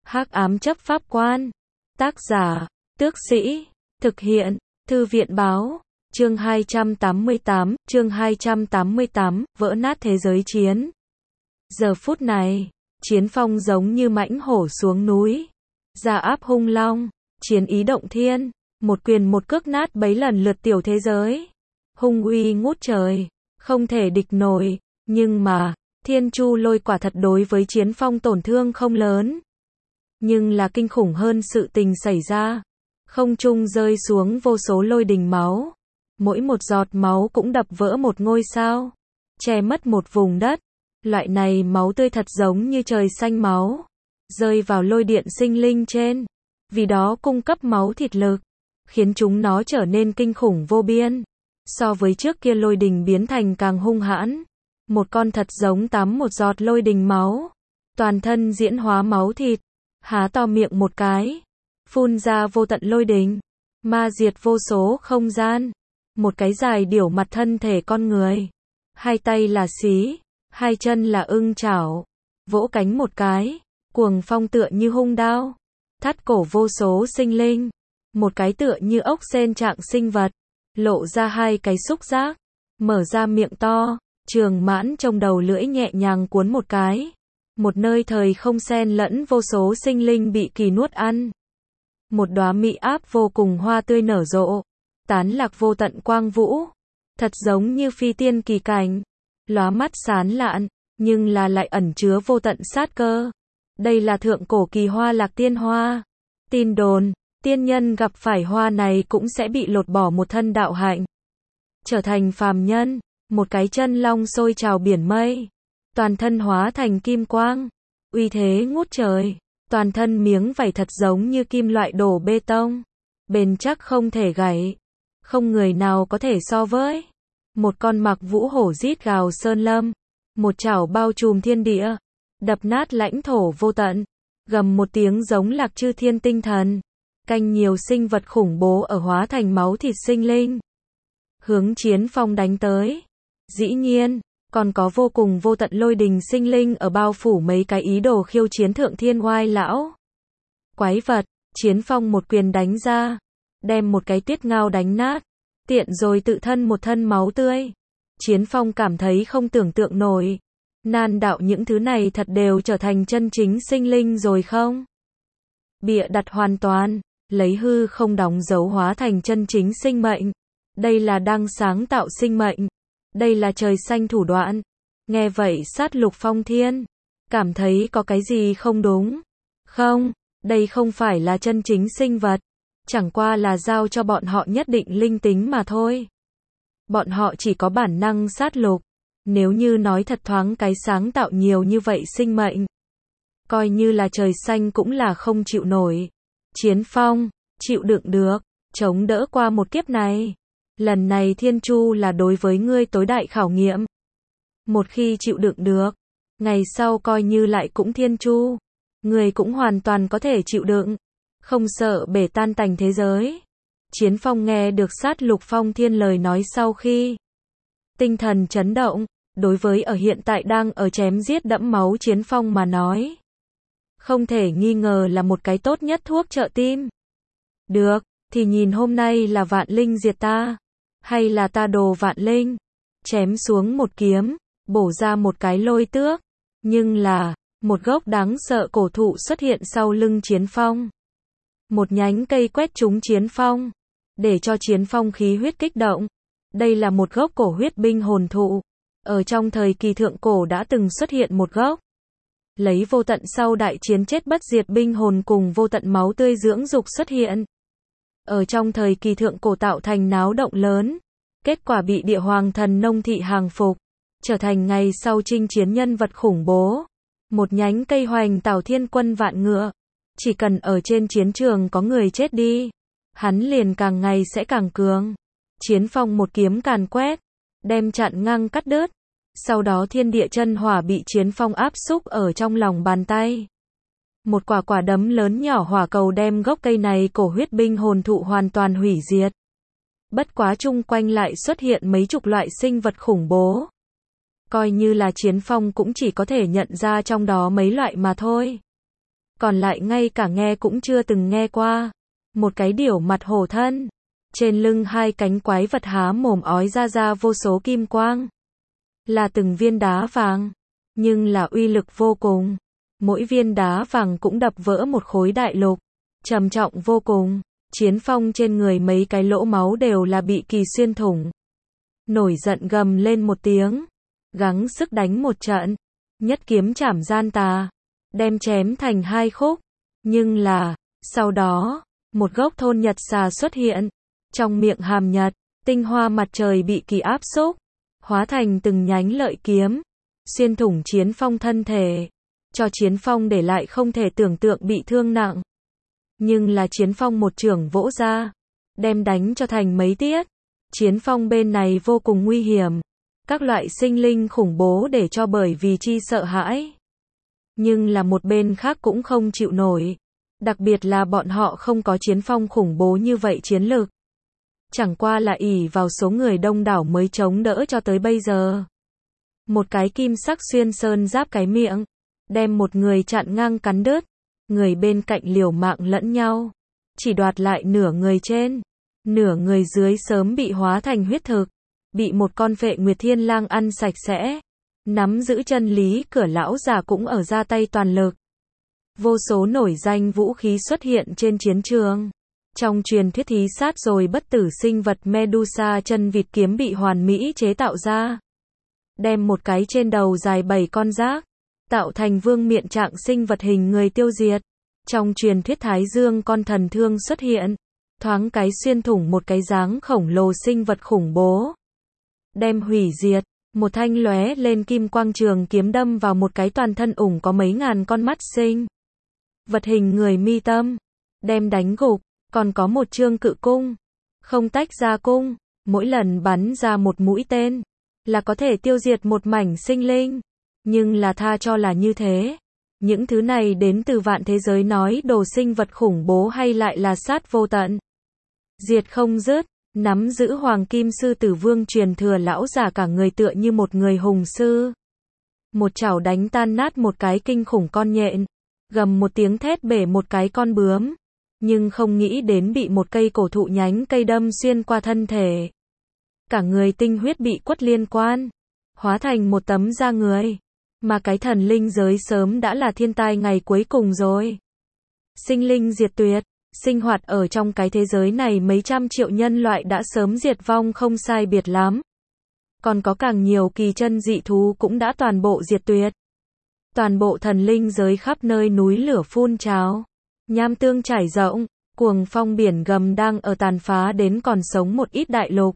Hắc ám chấp pháp quan. Tác giả, Tước Sĩ. Thực hiện, Thư viện báo. Chương 288, vỡ nát thế giới chiến. Giờ phút này, Chiến Phong giống như mãnh hổ xuống núi, ra áp hung long, chiến ý động thiên, một quyền một cước nát bấy lần lượt tiểu thế giới. Hung uy ngút trời, không thể địch nổi, nhưng mà, Thiên Chu lôi quả thật đối với Chiến Phong tổn thương không lớn. Nhưng là kinh khủng hơn sự tình xảy ra. Không trung rơi xuống vô số lôi đình máu. Mỗi một giọt máu cũng đập vỡ một ngôi sao, che mất một vùng đất. Loại này máu tươi thật giống như trời xanh máu, rơi vào lôi điện sinh linh trên, vì đó cung cấp máu thịt lực, khiến chúng nó trở nên kinh khủng vô biên. So với trước kia lôi đình biến thành càng hung hãn. Một con thật giống tắm một giọt lôi đình máu, toàn thân diễn hóa máu thịt, há to miệng một cái, phun ra vô tận lôi đình, ma diệt vô số không gian. Một cái dài điểu mặt thân thể con người, hai tay là xí, hai chân là ưng chảo, vỗ cánh một cái, cuồng phong tựa như hung đao, thắt cổ vô số sinh linh. Một cái tựa như ốc sên trạng sinh vật, lộ ra hai cái xúc giác, mở ra miệng to, trường mãn trong đầu lưỡi nhẹ nhàng cuốn một cái. Một nơi thời không xen lẫn vô số sinh linh bị kỳ nuốt ăn. Một đóa mỹ áp vô cùng hoa tươi nở rộ, tán lạc vô tận quang vũ, thật giống như phi tiên kỳ cảnh, lóa mắt sán lạn, nhưng là lại ẩn chứa vô tận sát cơ. Đây là thượng cổ kỳ hoa Lạc Tiên Hoa. Tin đồn, tiên nhân gặp phải hoa này cũng sẽ bị lột bỏ một thân đạo hạnh, trở thành phàm nhân. Một cái chân long sôi trào biển mây, toàn thân hóa thành kim quang, uy thế ngút trời, toàn thân miếng vảy thật giống như kim loại đổ bê tông, bền chắc không thể gãy, không người nào có thể so với. Một con mặc vũ hổ rít gào sơn lâm, một chảo bao trùm thiên địa, đập nát lãnh thổ vô tận, gầm một tiếng giống lạc chư thiên tinh thần, canh nhiều sinh vật khủng bố ở hóa thành máu thịt sinh linh, hướng Chiến Phong đánh tới. Dĩ nhiên, còn có vô cùng vô tận lôi đình sinh linh ở bao phủ mấy cái ý đồ khiêu chiến thượng thiên oai lão quái vật. Chiến Phong một quyền đánh ra, đem một cái tiết ngao đánh nát, tiện rồi tự thân một thân máu tươi. Chiến Phong cảm thấy không tưởng tượng nổi, nan đạo những thứ này thật đều trở thành chân chính sinh linh rồi không? Bịa đặt hoàn toàn, lấy hư không đóng dấu hóa thành chân chính sinh mệnh. Đây là đang sáng tạo sinh mệnh. Đây là trời xanh thủ đoạn. Nghe vậy Sát Lục Phong Thiên cảm thấy có cái gì không đúng. Không, đây không phải là chân chính sinh vật, chẳng qua là giao cho bọn họ nhất định linh tính mà thôi. Bọn họ chỉ có bản năng sát lục. Nếu như nói thật thoáng cái sáng tạo nhiều như vậy sinh mệnh, coi như là trời xanh cũng là không chịu nổi. Chiến Phong chịu đựng được, chống đỡ qua một kiếp này. Lần này Thiên Chu là đối với ngươi tối đại khảo nghiệm. Một khi chịu đựng được, ngày sau coi như lại cũng Thiên Chu, ngươi cũng hoàn toàn có thể chịu đựng, không sợ bể tan tành thế giới. Chiến Phong nghe được Sát Lục Phong Thiên lời nói sau khi tinh thần chấn động, đối với ở hiện tại đang ở chém giết đẫm máu Chiến Phong mà nói, không thể nghi ngờ là một cái tốt nhất thuốc trợ tim. Được, thì nhìn hôm nay là vạn linh diệt ta, hay là ta đồ vạn linh. Chém xuống một kiếm, bổ ra một cái lôi tước, nhưng là, một gốc đáng sợ cổ thụ xuất hiện sau lưng Chiến Phong. Một nhánh cây quét trúng Chiến Phong, để cho Chiến Phong khí huyết kích động. Đây là một gốc cổ huyết binh hồn thụ, ở trong thời kỳ thượng cổ đã từng xuất hiện một gốc. Lấy vô tận sau đại chiến chết bất diệt binh hồn cùng vô tận máu tươi dưỡng dục xuất hiện. Ở trong thời kỳ thượng cổ tạo thành náo động lớn, kết quả bị địa hoàng thần nông thị hàng phục, trở thành ngày sau chinh chiến nhân vật khủng bố. Một nhánh cây hoành tảo thiên quân vạn ngựa, chỉ cần ở trên chiến trường có người chết đi, hắn liền càng ngày sẽ càng cường. Chiến Phong một kiếm càn quét, đem chặn ngang cắt đứt, sau đó thiên địa chân hỏa bị Chiến Phong áp xúc ở trong lòng bàn tay. Một quả quả đấm lớn nhỏ hỏa cầu đem gốc cây này cổ huyết binh hồn thụ hoàn toàn hủy diệt. Bất quá chung quanh lại xuất hiện mấy chục loại sinh vật khủng bố. Coi như là Chiến Phong cũng chỉ có thể nhận ra trong đó mấy loại mà thôi. còn lại ngay cả nghe cũng chưa từng nghe qua. Một cái điểu mặt hổ thân, trên lưng hai cánh quái vật há mồm ói ra vô số kim quang. Là từng viên đá vàng, nhưng là uy lực vô cùng. Mỗi viên đá vàng cũng đập vỡ một khối đại lục, trầm trọng vô cùng. Chiến Phong trên người mấy cái lỗ máu đều là bị kỳ xuyên thủng. Nổi giận gầm lên một tiếng, gắng sức đánh một trận, nhất kiếm chảm gian tà, đem chém thành hai khúc. Nhưng là, sau đó, một gốc thôn nhật xà xuất hiện, trong miệng hàm nhật, tinh hoa mặt trời bị kỳ áp xúc, hóa thành từng nhánh lợi kiếm, xuyên thủng Chiến Phong thân thể, cho Chiến Phong để lại không thể tưởng tượng bị thương nặng. Nhưng là Chiến Phong một chưởng vỗ ra, đem đánh cho thành mấy tiết. Chiến Phong bên này vô cùng nguy hiểm, các loại sinh linh khủng bố để cho bởi vì chi sợ hãi. Nhưng là một bên khác cũng không chịu nổi, đặc biệt là bọn họ không có Chiến Phong khủng bố như vậy chiến lực. Chẳng qua là ỷ vào số người đông đảo mới chống đỡ cho tới bây giờ. Một cái kim sắc xuyên sơn giáp cái miệng, đem một người chặn ngang cắn đứt, người bên cạnh liều mạng lẫn nhau, chỉ đoạt lại nửa người trên, nửa người dưới sớm bị hóa thành huyết thực, bị một con Phệ Nguyệt Thiên Lang ăn sạch sẽ. Nắm giữ chân lý cửa lão già cũng ở ra tay toàn lực. Vô số nổi danh vũ khí xuất hiện trên chiến trường. Trong truyền thuyết thí sát rồi bất tử sinh vật Medusa chân vịt kiếm bị hoàn mỹ chế tạo ra. Đem một cái trên đầu dài 7 con giác, tạo thành vương miện trạng sinh vật hình người tiêu diệt. Trong truyền thuyết Thái Dương con thần thương xuất hiện, thoáng cái xuyên thủng một cái dáng khổng lồ sinh vật khủng bố. Đem hủy diệt, một thanh lóe lên kim quang trường kiếm đâm vào một cái toàn thân ủng có mấy ngàn con mắt sinh vật hình người mi tâm, đem đánh gục. Còn có một chương cự cung, không tách ra cung, mỗi lần bắn ra một mũi tên, là có thể tiêu diệt một mảnh sinh linh. Nhưng là tha cho là như thế. Những thứ này đến từ vạn thế giới nói đồ sinh vật khủng bố hay lại là sát vô tận. Diệt không dứt, nắm giữ hoàng kim sư tử vương truyền thừa lão già cả người tựa như một người hùng sư. Một chảo đánh tan nát một cái kinh khủng con nhện, gầm một tiếng thét bể một cái con bướm. Nhưng không nghĩ đến bị một cây cổ thụ nhánh cây đâm xuyên qua thân thể. Cả người tinh huyết bị quất liên quan, hóa thành một tấm da người. Mà cái thần linh giới sớm đã là thiên tai ngày cuối cùng rồi. Sinh linh diệt tuyệt, sinh hoạt ở trong cái thế giới này mấy trăm triệu nhân loại đã sớm diệt vong không sai biệt lắm. Còn có càng nhiều kỳ chân dị thú cũng đã toàn bộ diệt tuyệt. Toàn bộ thần linh giới khắp nơi núi lửa phun trào. Nham tương trải rộng, cuồng phong biển gầm đang ở tàn phá đến còn sống một ít đại lục.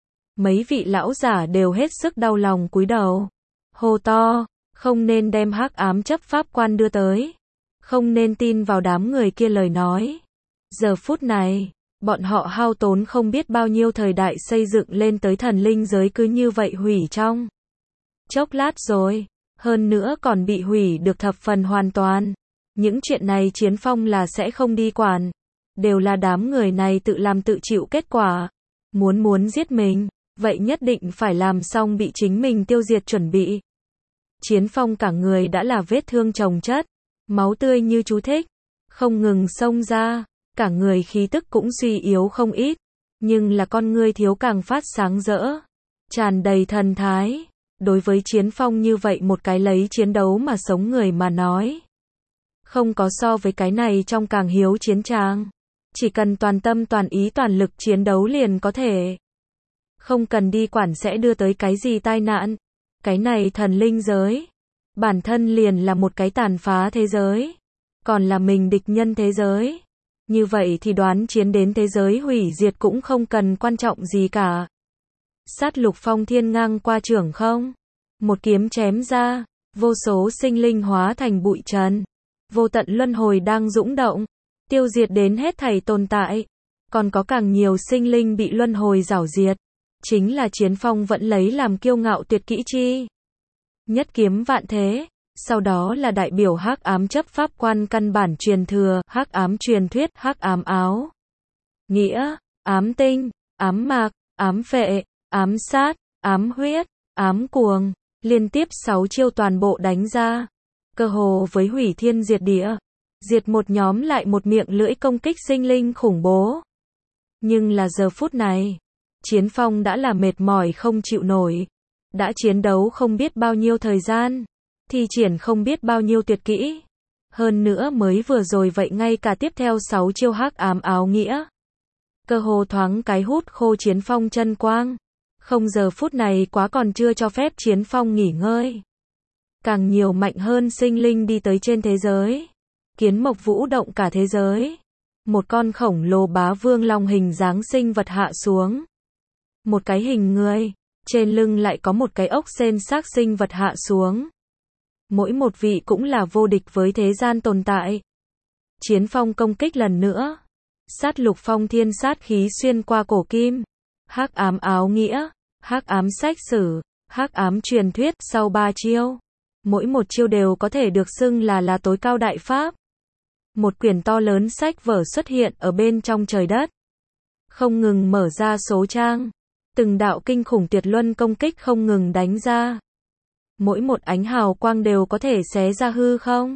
Mấy vị lão giả đều hết sức đau lòng cúi đầu. Hô to, không nên đem hắc ám chấp pháp quan đưa tới. Không nên tin vào đám người kia lời nói. Giờ phút này, bọn họ hao tốn không biết bao nhiêu thời đại xây dựng lên tới thần linh giới cứ như vậy hủy trong chốc lát rồi. Hơn nữa còn bị hủy được thập phần hoàn toàn. Những chuyện này Chiến Phong là sẽ không đi quản. Đều là đám người này tự làm tự chịu kết quả. Muốn giết mình, vậy nhất định phải làm xong bị chính mình tiêu diệt chuẩn bị. Chiến Phong cả người đã là vết thương chồng chất, máu tươi như chú thích, không ngừng xông ra, cả người khí tức cũng suy yếu không ít, nhưng là con ngươi thiếu càng phát sáng rỡ, tràn đầy thần thái. Đối với Chiến Phong như vậy một cái lấy chiến đấu mà sống người mà nói, không có so với cái này trong càng hiếu chiến tràng. Chỉ cần toàn tâm toàn ý toàn lực chiến đấu liền có thể. Không cần đi quản sẽ đưa tới cái gì tai nạn. Cái này thần linh giới, bản thân liền là một cái tàn phá thế giới. Còn là mình địch nhân thế giới. Như vậy thì đoán chiến đến thế giới hủy diệt cũng không cần quan trọng gì cả. Sát lục phong thiên ngang qua trưởng không. Một kiếm chém ra, vô số sinh linh hóa thành bụi trần. Vô tận luân hồi đang dũng động, tiêu diệt đến hết thảy tồn tại. Còn có càng nhiều sinh linh bị luân hồi rảo diệt. Chính là Chiến Phong vẫn lấy làm kiêu ngạo tuyệt kỹ chi. Nhất kiếm vạn thế, sau đó là đại biểu hắc ám chấp pháp quan căn bản truyền thừa, hắc ám truyền thuyết, hắc ám áo. Nghĩa, ám tinh, ám mạc, ám phệ, ám sát, ám huyết, ám cuồng, liên tiếp 6 chiêu toàn bộ đánh ra. Cơ hồ với hủy thiên diệt địa. diệt một nhóm lại một miệng lưỡi công kích sinh linh khủng bố. Nhưng là giờ phút này, Chiến Phong đã là mệt mỏi không chịu nổi, đã chiến đấu không biết bao nhiêu thời gian, thi triển không biết bao nhiêu tuyệt kỹ. Hơn nữa mới vừa rồi vậy ngay cả tiếp theo 6 chiêu hắc ám áo nghĩa. Cơ hồ thoáng cái hút khô Chiến Phong chân quang. Không, giờ phút này quá còn chưa cho phép Chiến Phong nghỉ ngơi. Càng nhiều mạnh hơn sinh linh đi tới trên thế giới. Kiến mộc vũ động cả thế giới. Một con khổng lồ bá vương long hình dáng sinh vật hạ xuống. Một cái hình người, trên lưng lại có một cái ốc sên xác sinh vật hạ xuống. Mỗi một vị cũng là vô địch với thế gian tồn tại. Chiến Phong công kích lần nữa. Sát lục phong thiên sát khí xuyên qua cổ kim. Hắc ám áo nghĩa, hắc ám sách sử, hắc ám truyền thuyết sau 3 chiêu. Mỗi một chiêu đều có thể được xưng là tối cao đại pháp. Một quyển to lớn sách vở xuất hiện ở bên trong trời đất. Không ngừng mở ra số trang. Từng đạo kinh khủng tuyệt luân công kích không ngừng đánh ra. Mỗi một ánh hào quang đều có thể xé ra hư không.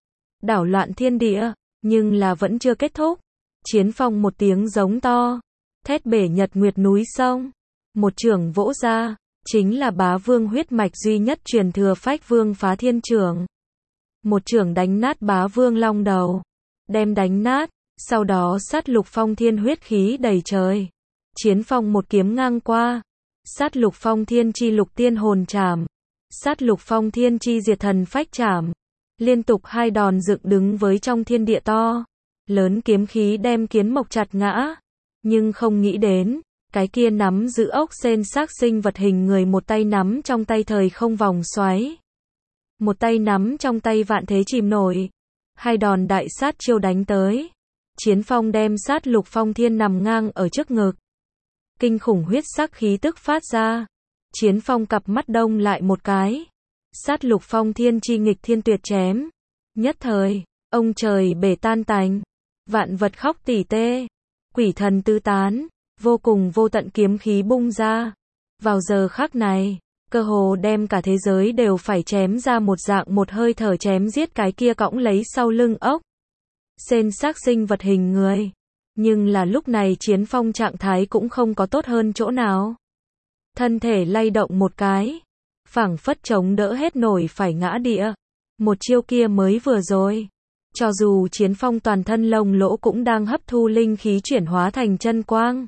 Đảo loạn thiên địa, nhưng là vẫn chưa kết thúc. Chiến Phong một tiếng giống to. Thét bể nhật nguyệt núi sông. Một chưởng vỗ ra, chính là bá vương huyết mạch duy nhất truyền thừa Phách Vương Phá Thiên Chưởng. Một chưởng đánh nát bá vương long đầu. Đem đánh nát, sau đó sát lục phong thiên huyết khí đầy trời. Chiến Phong một kiếm ngang qua. Sát lục phong thiên chi lục tiên hồn trảm. Sát lục phong thiên chi diệt thần phách trảm. Liên tục 2 đòn dựng đứng với trong thiên địa to. Lớn kiếm khí đem kiến mộc chặt ngã. Nhưng không nghĩ đến, cái kia nắm giữ ốc sên xác sinh vật hình người một tay nắm trong tay thời không vòng xoáy. Một tay nắm trong tay vạn thế chìm nổi. 2 đòn đại sát chiêu đánh tới. Chiến Phong đem sát lục phong thiên nằm ngang ở trước ngực. Kinh khủng huyết sắc khí tức phát ra. Chiến Phong cặp mắt đông lại một cái. Sát lục phong thiên chi nghịch thiên tuyệt chém. Nhất thời, ông trời bể tan tành. Vạn vật khóc tỉ tê. Quỷ thần tứ tán. Vô cùng vô tận kiếm khí bung ra. Vào giờ khắc này, cơ hồ đem cả thế giới đều phải chém ra một dạng một hơi thở chém giết cái kia cõng lấy sau lưng ốc sên xác sinh vật hình người. Nhưng là lúc này Chiến Phong trạng thái cũng không có tốt hơn chỗ nào. Thân thể lay động một cái, phảng phất chống đỡ hết nổi phải ngã địa. Một chiêu kia mới vừa rồi, cho dù Chiến Phong toàn thân lông lỗ cũng đang hấp thu linh khí chuyển hóa thành chân quang.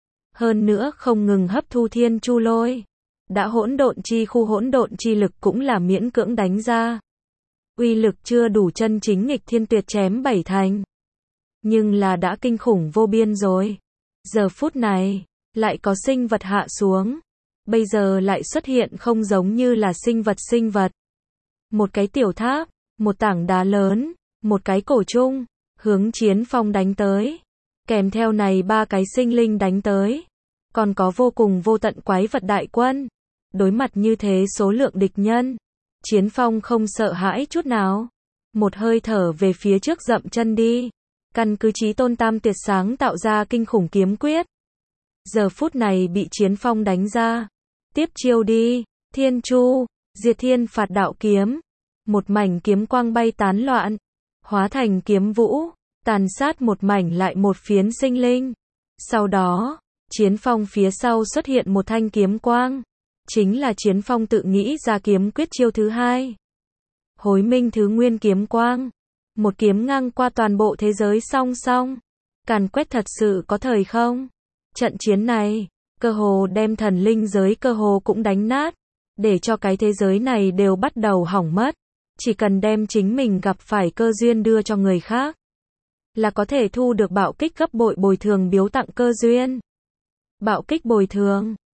Hơn nữa không ngừng hấp thu thiên chu lôi. Đã hỗn độn chi khu hỗn độn chi lực cũng là miễn cưỡng đánh ra. Uy lực chưa đủ chân chính nghịch thiên tuyệt chém 7 thành. Nhưng là đã kinh khủng vô biên rồi. Giờ phút này, lại có sinh vật hạ xuống. Bây giờ lại xuất hiện không giống như là sinh vật. Một cái tiểu tháp, một tảng đá lớn, một cái cổ trung, hướng Chiến Phong đánh tới. Kèm theo này 3 cái sinh linh đánh tới. Còn có vô cùng vô tận quái vật đại quân. Đối mặt như thế số lượng địch nhân, Chiến Phong không sợ hãi chút nào. Một hơi thở về phía trước dậm chân đi. Căn cứ Chí Tôn Tam Tuyệt sáng tạo ra kinh khủng kiếm quyết. Giờ phút này bị Chiến Phong đánh ra. Tiếp chiêu đi, Thiên Chu, Diệt Thiên Phạt Đạo Kiếm. Một mảnh kiếm quang bay tán loạn, hóa thành kiếm vũ, tàn sát một mảnh lại một phiến sinh linh. Sau đó, Chiến Phong phía sau xuất hiện một thanh kiếm quang. Chính là Chiến Phong tự nghĩ ra kiếm quyết chiêu thứ 2. Hối Minh Thứ Nguyên kiếm quang. Một kiếm ngang qua toàn bộ thế giới song song. Càn quét thật sự có thời không? Trận chiến này, cơ hồ đem thần linh giới cơ hồ cũng đánh nát. Để cho cái thế giới này đều bắt đầu hỏng mất. Chỉ cần đem chính mình gặp phải cơ duyên đưa cho người khác. Là có thể thu được bạo kích gấp bội bồi thường biếu tặng cơ duyên. Bạo kích bồi thường.